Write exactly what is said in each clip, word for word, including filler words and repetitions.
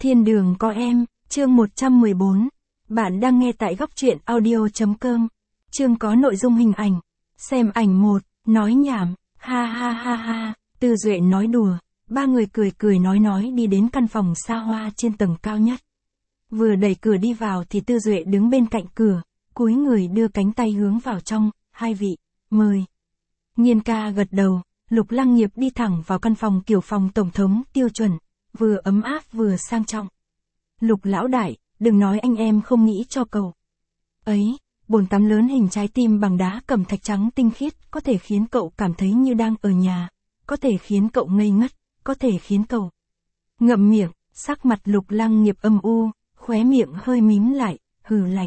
Thiên đường có em, chương một trăm mười bốn. Bạn đang nghe tại góc truyện audio.com. Chương có nội dung hình ảnh. Xem ảnh một, nói nhảm, ha ha ha ha, Tư Duệ nói đùa. Ba người cười cười nói nói đi đến căn phòng xa hoa trên tầng cao nhất. Vừa đẩy cửa đi vào thì Tư Duệ đứng bên cạnh cửa, cúi người đưa cánh tay hướng vào trong, hai vị, mời. Nhiên ca gật đầu, Lục Lăng Nghiệp đi thẳng vào căn phòng kiểu phòng tổng thống tiêu chuẩn, vừa ấm áp vừa sang trọng. Lục lão đại, đừng nói anh em không nghĩ cho cậu. Ấy, bồn tắm lớn hình trái tim bằng đá cẩm thạch trắng tinh khiết, có thể khiến cậu cảm thấy như đang ở nhà, có thể khiến cậu ngây ngất, có thể khiến cậu ngậm miệng. Sắc mặt Lục Lăng Nghiệp âm u, khóe miệng hơi mím lại, hừ lạnh.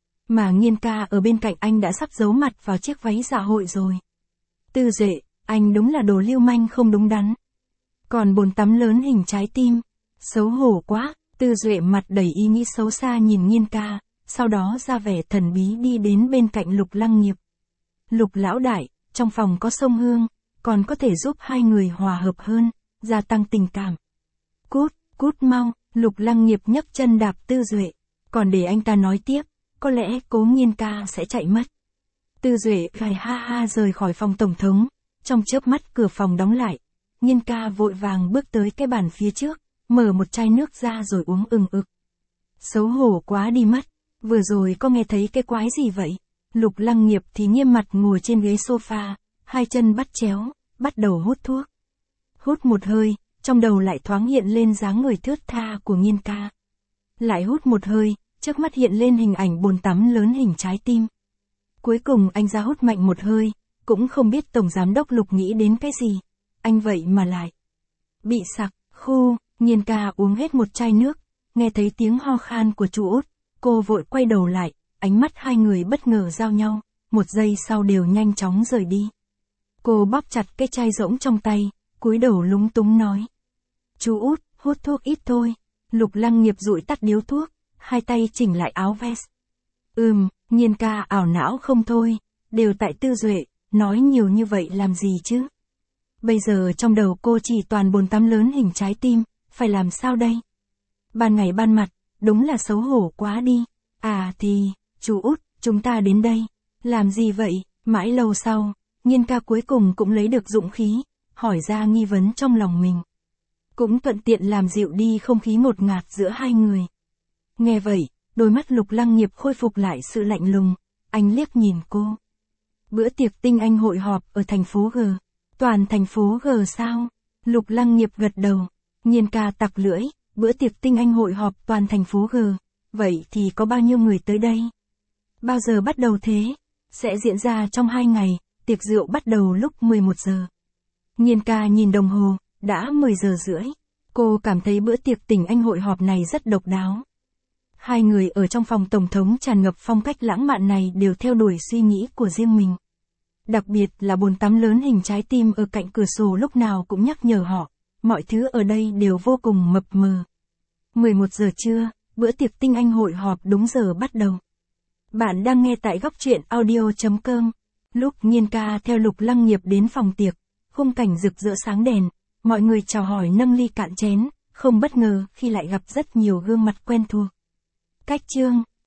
Mà Nhiên ca ở bên cạnh anh đã sắp giấu mặt vào chiếc váy dạ hội rồi. Tư Duệ, anh đúng là đồ lưu manh không đúng đắn. Còn bồn tắm lớn hình trái tim, xấu hổ quá. Tư Duệ mặt đầy ý nghĩ xấu xa nhìn Nhiên ca, sau đó ra vẻ thần bí đi đến bên cạnh Lục Lăng Nghiệp. Lục lão đại, trong phòng có sông hương, còn có thể giúp hai người hòa hợp hơn, gia tăng tình cảm. Cút, cút mau, Lục Lăng Nghiệp nhấc chân đạp Tư Duệ, còn để anh ta nói tiếp, có lẽ Cố Nhiên ca sẽ chạy mất. Tư Duệ gài ha ha rời khỏi phòng tổng thống, trong chớp mắt cửa phòng đóng lại, Nhiên ca vội vàng bước tới cái bàn phía trước, mở một chai nước ra rồi uống ừng ực. Xấu hổ quá đi mất, vừa rồi có nghe thấy cái quái gì vậy? Lục Lăng Nghiệp thì nghiêm mặt ngồi trên ghế sofa, hai chân bắt chéo, bắt đầu hút thuốc. Hút một hơi, trong đầu lại thoáng hiện lên dáng người thướt tha của Nhiên ca. Lại hút một hơi, trước mắt hiện lên hình ảnh bồn tắm lớn hình trái tim. Cuối cùng anh ra hút mạnh một hơi, cũng không biết Tổng Giám đốc Lục nghĩ đến cái gì. Anh vậy mà lại bị sặc, khu. Nhiên ca uống hết một chai nước, nghe thấy tiếng ho khan của chú Út, cô vội quay đầu lại, ánh mắt hai người bất ngờ giao nhau, một giây sau đều nhanh chóng rời đi. Cô bóp chặt cái chai rỗng trong tay, cúi đầu lúng túng nói. Chú Út, hút thuốc ít thôi. Lục Lăng Nghiệp dụi tắt điếu thuốc, hai tay chỉnh lại áo vest. Ừm, Nhiên ca ảo não không thôi, đều tại Tư Duệ, nói nhiều như vậy làm gì chứ? Bây giờ trong đầu cô chỉ toàn bồn tắm lớn hình trái tim, phải làm sao đây? Ban ngày ban mặt, đúng là xấu hổ quá đi. À thì, chú Út, chúng ta đến đây. Làm gì vậy? Mãi lâu sau, Nhiên ca cuối cùng cũng lấy được dũng khí, hỏi ra nghi vấn trong lòng mình. Cũng thuận tiện làm dịu đi không khí ngột ngạt giữa hai người. Nghe vậy, đôi mắt Lục Lăng Nghiệp khôi phục lại sự lạnh lùng, anh liếc nhìn cô. Bữa tiệc tinh anh hội họp ở thành phố G. Toàn thành phố G sao? Lục Lăng Nghiệp gật đầu. Nhiên ca tặc lưỡi, bữa tiệc tinh anh hội họp toàn thành phố G. Vậy thì có bao nhiêu người tới đây? Bao giờ bắt đầu thế? Sẽ diễn ra trong hai ngày, tiệc rượu bắt đầu lúc mười một giờ. Nhiên ca nhìn đồng hồ, đã mười giờ rưỡi. Cô cảm thấy bữa tiệc tinh anh hội họp này rất độc đáo. Hai người ở trong phòng tổng thống tràn ngập phong cách lãng mạn này đều theo đuổi suy nghĩ của riêng mình. Đặc biệt là bồn tắm lớn hình trái tim ở cạnh cửa sổ lúc nào cũng nhắc nhở họ, mọi thứ ở đây đều vô cùng mập mờ. mười một giờ trưa, bữa tiệc tinh anh hội họp đúng giờ bắt đầu. Bạn đang nghe tại góc truyện audio.com. Lúc Nhiên ca theo Lục Lăng Nghiệp đến phòng tiệc, khung cảnh rực rỡ sáng đèn, mọi người chào hỏi nâng ly cạn chén, không bất ngờ khi lại gặp rất nhiều gương mặt quen thuộc. Cách chương,